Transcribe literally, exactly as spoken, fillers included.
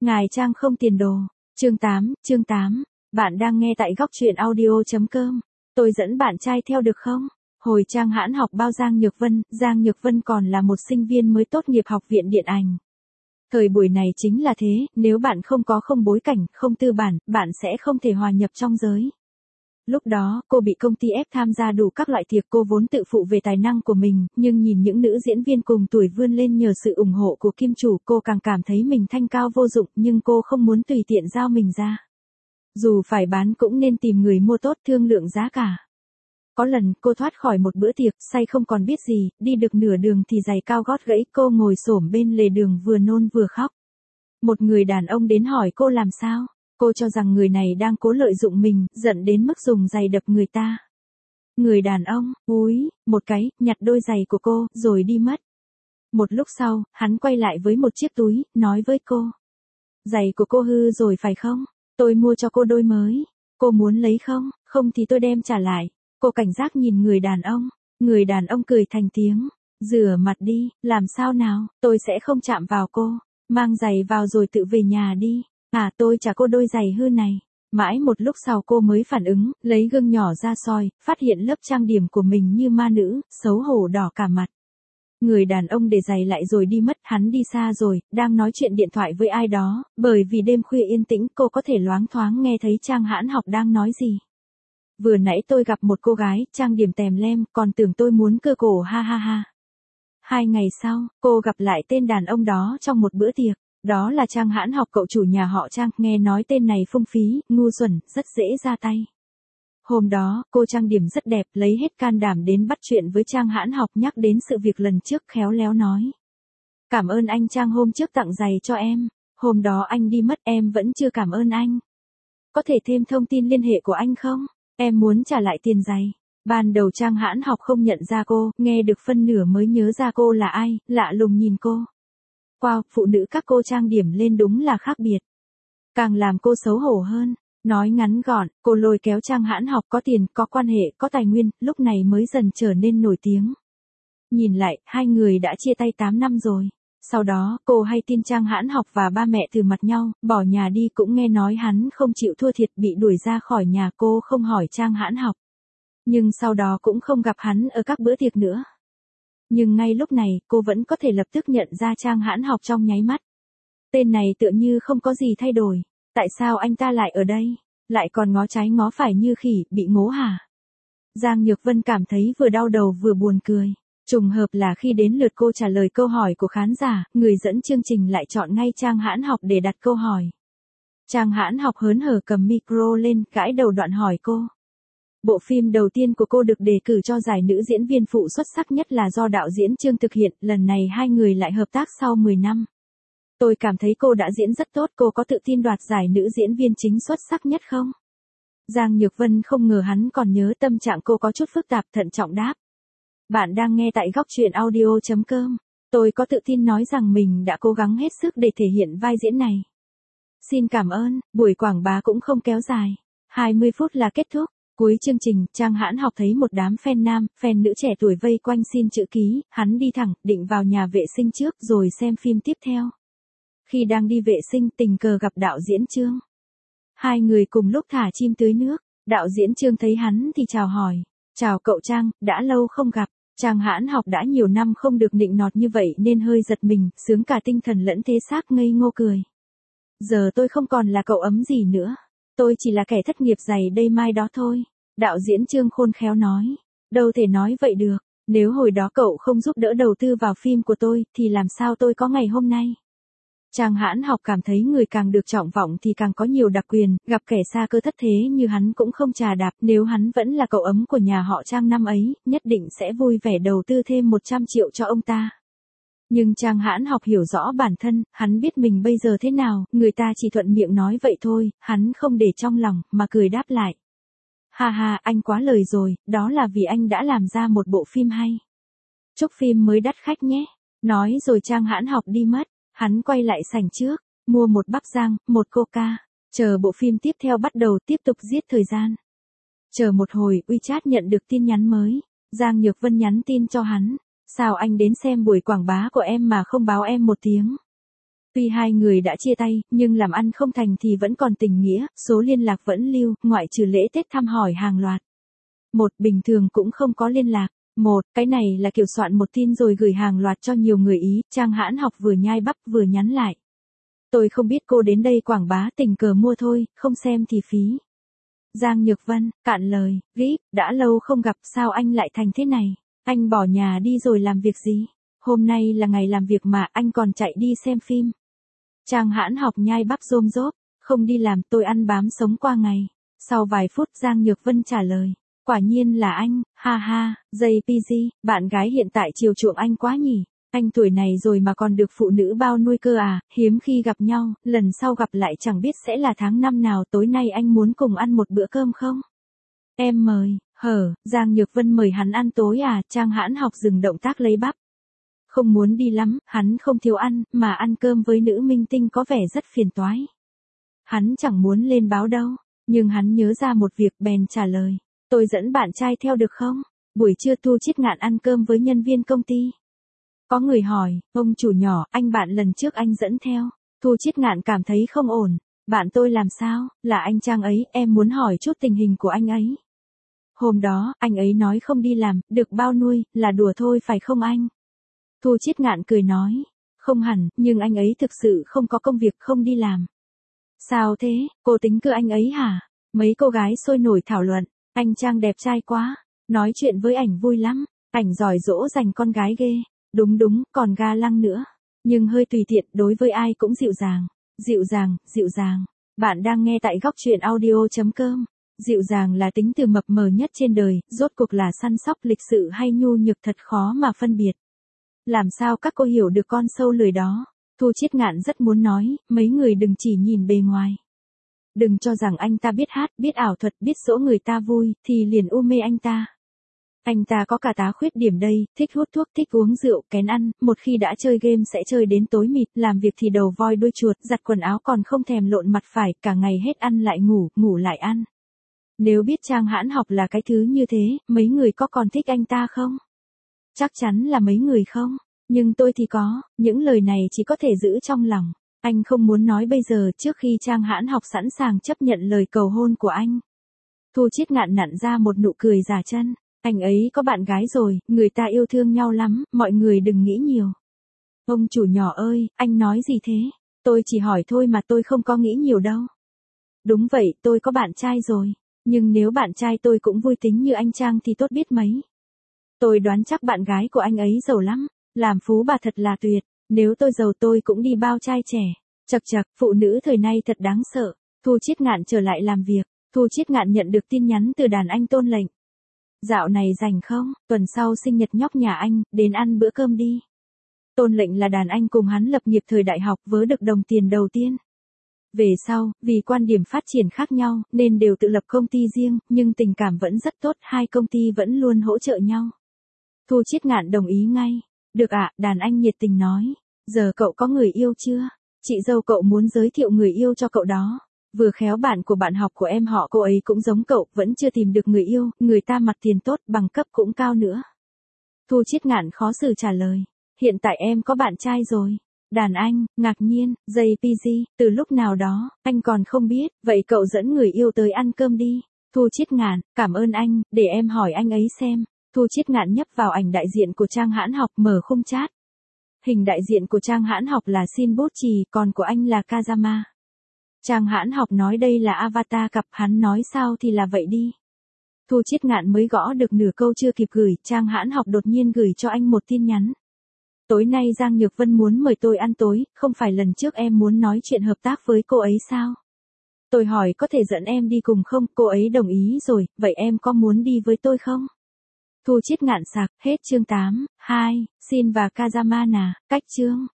Ngài Trang không tiền đồ. Chương tám, chương tám. Bạn đang nghe tại góc truyện audio.com. Tôi dẫn bạn trai theo được không? Hồi Trang hãn học bao Giang Nhược Vân, Giang Nhược Vân còn là một sinh viên mới tốt nghiệp học viện điện ảnh. Thời buổi này chính là thế, nếu bạn không có không bối cảnh, không tư bản, bạn sẽ không thể hòa nhập trong giới. Lúc đó, cô bị công ty ép tham gia đủ các loại tiệc, cô vốn tự phụ về tài năng của mình, nhưng nhìn những nữ diễn viên cùng tuổi vươn lên nhờ sự ủng hộ của kim chủ, cô càng cảm thấy mình thanh cao vô dụng, nhưng cô không muốn tùy tiện giao mình ra. Dù phải bán cũng nên tìm người mua tốt, thương lượng giá cả. Có lần, cô thoát khỏi một bữa tiệc, say không còn biết gì, đi được nửa đường thì giày cao gót gãy, cô ngồi xổm bên lề đường vừa nôn vừa khóc. Một người đàn ông đến hỏi cô làm sao. Cô cho rằng người này đang cố lợi dụng mình, giận đến mức dùng giày đập người ta. Người đàn ông, úi, một cái, nhặt đôi giày của cô, rồi đi mất. Một lúc sau, hắn quay lại với một chiếc túi, nói với cô. Giày của cô hư rồi phải không? Tôi mua cho cô đôi mới. Cô muốn lấy không? Không thì tôi đem trả lại. Cô cảnh giác nhìn người đàn ông. Người đàn ông cười thành tiếng. Rửa mặt đi, làm sao nào, tôi sẽ không chạm vào cô. Mang giày vào rồi tự về nhà đi. À, tôi trả cô đôi giày hư này. Mãi một lúc sau cô mới phản ứng, lấy gương nhỏ ra soi, phát hiện lớp trang điểm của mình như ma nữ, xấu hổ đỏ cả mặt. Người đàn ông để giày lại rồi đi mất, hắn đi xa rồi, đang nói chuyện điện thoại với ai đó, bởi vì đêm khuya yên tĩnh cô có thể loáng thoáng nghe thấy Trang hãn học đang nói gì. Vừa nãy tôi gặp một cô gái, trang điểm tèm lem, còn tưởng tôi muốn cưa cổ ha ha ha. Hai ngày sau, cô gặp lại tên đàn ông đó trong một bữa tiệc. Đó là Trang hãn học, cậu chủ nhà họ Trang, nghe nói tên này phung phí, ngu xuẩn, rất dễ ra tay. Hôm đó, cô trang điểm rất đẹp, lấy hết can đảm đến bắt chuyện với Trang hãn học, nhắc đến sự việc lần trước, khéo léo nói. Cảm ơn anh Trang hôm trước tặng giày cho em, hôm đó anh đi mất em vẫn chưa cảm ơn anh. Có thể thêm thông tin liên hệ của anh không? Em muốn trả lại tiền giày. Ban đầu Trang hãn học không nhận ra cô, nghe được phân nửa mới nhớ ra cô là ai, lạ lùng nhìn cô. Wow, phụ nữ các cô trang điểm lên đúng là khác biệt. Càng làm cô xấu hổ hơn. Nói ngắn gọn, cô lôi kéo Trang hãn học, có tiền, có quan hệ, có tài nguyên, lúc này mới dần trở nên nổi tiếng. Nhìn lại, hai người đã chia tay tám năm rồi. Sau đó, cô hay tin Trang hãn học và ba mẹ từ mặt nhau, bỏ nhà đi, cũng nghe nói hắn không chịu thua thiệt bị đuổi ra khỏi nhà, cô không hỏi Trang hãn học. Nhưng sau đó cũng không gặp hắn ở các bữa tiệc nữa. Nhưng ngay lúc này, cô vẫn có thể lập tức nhận ra Trang hãn học trong nháy mắt. Tên này tựa như không có gì thay đổi. Tại sao anh ta lại ở đây? Lại còn ngó trái ngó phải như khỉ, bị ngố hả? Giang Nhược Vân cảm thấy vừa đau đầu vừa buồn cười. Trùng hợp là khi đến lượt cô trả lời câu hỏi của khán giả, người dẫn chương trình lại chọn ngay Trang hãn học để đặt câu hỏi. Trang hãn học hớn hở cầm micro lên, gãi đầu đoạn hỏi cô. Bộ phim đầu tiên của cô được đề cử cho giải nữ diễn viên phụ xuất sắc nhất là do đạo diễn Trương thực hiện, lần này hai người lại hợp tác sau mười năm. Tôi cảm thấy cô đã diễn rất tốt, cô có tự tin đoạt giải nữ diễn viên chính xuất sắc nhất không? Giang Nhược Vân không ngờ hắn còn nhớ tâm trạng cô, có chút phức tạp, thận trọng đáp. Bạn đang nghe tại góc truyện audio.com. Tôi có tự tin nói rằng mình đã cố gắng hết sức để thể hiện vai diễn này. Xin cảm ơn, buổi quảng bá cũng không kéo dài. hai mươi phút là kết thúc. Cuối chương trình, Trang hãn học thấy một đám fan nam, fan nữ trẻ tuổi vây quanh xin chữ ký, hắn đi thẳng, định vào nhà vệ sinh trước rồi xem phim tiếp theo. Khi đang đi vệ sinh, tình cờ gặp đạo diễn Trương. Hai người cùng lúc thả chim tưới nước, đạo diễn Trương thấy hắn thì chào hỏi. Chào cậu Trang, đã lâu không gặp. Trang hãn học đã nhiều năm không được nịnh nọt như vậy nên hơi giật mình, sướng cả tinh thần lẫn thế xác, ngây ngô cười. Giờ tôi không còn là cậu ấm gì nữa. Tôi chỉ là kẻ thất nghiệp giày đây mai đó thôi. Đạo diễn Trương khôn khéo nói. Đâu thể nói vậy được. Nếu hồi đó cậu không giúp đỡ đầu tư vào phim của tôi, thì làm sao tôi có ngày hôm nay? Trang hãn học cảm thấy người càng được trọng vọng thì càng có nhiều đặc quyền, gặp kẻ xa cơ thất thế như hắn cũng không chà đạp, nếu hắn vẫn là cậu ấm của nhà họ Trang năm ấy, nhất định sẽ vui vẻ đầu tư thêm một trăm triệu cho ông ta. Nhưng Trang hãn học hiểu rõ bản thân, hắn biết mình bây giờ thế nào, người ta chỉ thuận miệng nói vậy thôi, hắn không để trong lòng, mà cười đáp lại. Ha ha, anh quá lời rồi, đó là vì anh đã làm ra một bộ phim hay. Chúc phim mới đắt khách nhé. Nói rồi Trang hãn học đi mất. Hắn quay lại sảnh trước, mua một bắp rang, một coca, chờ bộ phim tiếp theo bắt đầu, tiếp tục giết thời gian. Chờ một hồi, WeChat nhận được tin nhắn mới. Giang Nhược Vân nhắn tin cho hắn. Sao anh đến xem buổi quảng bá của em mà không báo em một tiếng? Tuy hai người đã chia tay, nhưng làm ăn không thành thì vẫn còn tình nghĩa, số liên lạc vẫn lưu, ngoại trừ lễ Tết thăm hỏi hàng loạt. Một, bình thường cũng không có liên lạc. Một, cái này là kiểu soạn một tin rồi gửi hàng loạt cho nhiều người ý, Trang Hãn Học vừa nhai bắp vừa nhắn lại. Tôi không biết cô đến đây quảng bá, tình cờ mua thôi, không xem thì phí. Giang Nhược Vân, cạn lời, Vip, đã lâu không gặp, sao anh lại thành thế này? Anh bỏ nhà đi rồi làm việc gì? Hôm nay là ngày làm việc mà anh còn chạy đi xem phim. Trang Hãn Học nhai bắp rôm rốp, không đi làm, tôi ăn bám sống qua ngày. Sau vài phút Giang Nhược Vân trả lời, quả nhiên là anh, ha ha, gi pê giê, bạn gái hiện tại chiều chuộng anh quá nhỉ. Anh tuổi này rồi mà còn được phụ nữ bao nuôi cơ à, hiếm khi gặp nhau, lần sau gặp lại chẳng biết sẽ là tháng năm nào, tối nay anh muốn cùng ăn một bữa cơm không? Em mời, hở, Giang Nhược Vân mời hắn ăn tối à, Trang Hãn Học dừng động tác lấy bắp. Không muốn đi lắm, hắn không thiếu ăn, mà ăn cơm với nữ minh tinh có vẻ rất phiền toái. Hắn chẳng muốn lên báo đâu, nhưng hắn nhớ ra một việc bèn trả lời, tôi dẫn bạn trai theo được không? Buổi trưa Thu Chiết Ngạn ăn cơm với nhân viên công ty. Có người hỏi, ông chủ nhỏ, anh bạn lần trước anh dẫn theo. Thu Chiết Ngạn cảm thấy không ổn. Bạn tôi làm sao, là anh Trang ấy, em muốn hỏi chút tình hình của anh ấy. Hôm đó, anh ấy nói không đi làm, được bao nuôi, là đùa thôi phải không anh? Thu Chiết Ngạn cười nói, không hẳn, nhưng anh ấy thực sự không có công việc, không đi làm. Sao thế, cô tính cưa anh ấy hả? Mấy cô gái sôi nổi thảo luận, anh Trang đẹp trai quá, nói chuyện với ảnh vui lắm, ảnh giỏi dỗ dành con gái ghê. Đúng đúng, còn ga lăng nữa. Nhưng hơi tùy tiện, đối với ai cũng dịu dàng. Dịu dàng, dịu dàng. Bạn đang nghe tại góc truyện audio.com. Dịu dàng là tính từ mập mờ nhất trên đời, rốt cuộc là săn sóc, lịch sự hay nhu nhược thật khó mà phân biệt. Làm sao các cô hiểu được con sâu lười đó? Thu Chiết Ngạn rất muốn nói, mấy người đừng chỉ nhìn bề ngoài. Đừng cho rằng anh ta biết hát, biết ảo thuật, biết dỗ người ta vui, thì liền u mê anh ta. Anh ta có cả tá khuyết điểm đây, thích hút thuốc, thích uống rượu, kén ăn, một khi đã chơi game sẽ chơi đến tối mịt, làm việc thì đầu voi đuôi chuột, giặt quần áo còn không thèm lộn mặt phải, cả ngày hết ăn lại ngủ, ngủ lại ăn. Nếu biết Trang Hãn Học là cái thứ như thế, mấy người có còn thích anh ta không? Chắc chắn là mấy người không, nhưng tôi thì có, những lời này chỉ có thể giữ trong lòng. Anh không muốn nói bây giờ trước khi Trang Hãn Học sẵn sàng chấp nhận lời cầu hôn của anh. Thu Chiết Ngạn nặn ra một nụ cười giả chân. Anh ấy có bạn gái rồi, người ta yêu thương nhau lắm, mọi người đừng nghĩ nhiều. Ông chủ nhỏ ơi, anh nói gì thế? Tôi chỉ hỏi thôi mà tôi không có nghĩ nhiều đâu. Đúng vậy, tôi có bạn trai rồi. Nhưng nếu bạn trai tôi cũng vui tính như anh Trang thì tốt biết mấy. Tôi đoán chắc bạn gái của anh ấy giàu lắm. Làm phú bà thật là tuyệt. Nếu tôi giàu tôi cũng đi bao trai trẻ. Chật chật, phụ nữ thời nay thật đáng sợ. Thu Chiết Ngạn trở lại làm việc. Thu Chiết Ngạn nhận được tin nhắn từ đàn anh Tôn Lệnh. Dạo này rảnh không, tuần sau sinh nhật nhóc nhà anh, đến ăn bữa cơm đi. Tôn Lệnh là đàn anh cùng hắn lập nghiệp thời đại học vớ được đồng tiền đầu tiên. Về sau, vì quan điểm phát triển khác nhau, nên đều tự lập công ty riêng, nhưng tình cảm vẫn rất tốt, hai công ty vẫn luôn hỗ trợ nhau. Thu Chiết Ngạn đồng ý ngay. Được ạ, đàn anh nhiệt tình nói. Giờ cậu có người yêu chưa? Chị dâu cậu muốn giới thiệu người yêu cho cậu đó. Vừa khéo bạn của bạn học của em họ cô ấy cũng giống cậu, vẫn chưa tìm được người yêu, người ta mặt tiền tốt, bằng cấp cũng cao nữa. Thu Chiết Ngạn khó xử trả lời. Hiện tại em có bạn trai rồi. Đàn anh, ngạc nhiên, gi pê giê, từ lúc nào đó, anh còn không biết, vậy cậu dẫn người yêu tới ăn cơm đi. Thu Chiết Ngạn, cảm ơn anh, để em hỏi anh ấy xem. Thu Chiết Ngạn nhấp vào ảnh đại diện của Trang Hãn Học, mở khung chat. Hình đại diện của Trang Hãn Học là Shin Bocchi, còn của anh là Kazama. Trang Hãn Học nói đây là avatar cặp, hắn nói sao thì là vậy đi. Thu Chiết Ngạn mới gõ được nửa câu chưa kịp gửi, Trang Hãn Học đột nhiên gửi cho anh một tin nhắn. Tối nay Giang Nhược Vân muốn mời tôi ăn tối, không phải lần trước em muốn nói chuyện hợp tác với cô ấy sao? Tôi hỏi có thể dẫn em đi cùng không, cô ấy đồng ý rồi, vậy em có muốn đi với tôi không? Thu Chiết Ngạn sạc, hết chương tám, hai, Shin và Kazama nà, cách chương.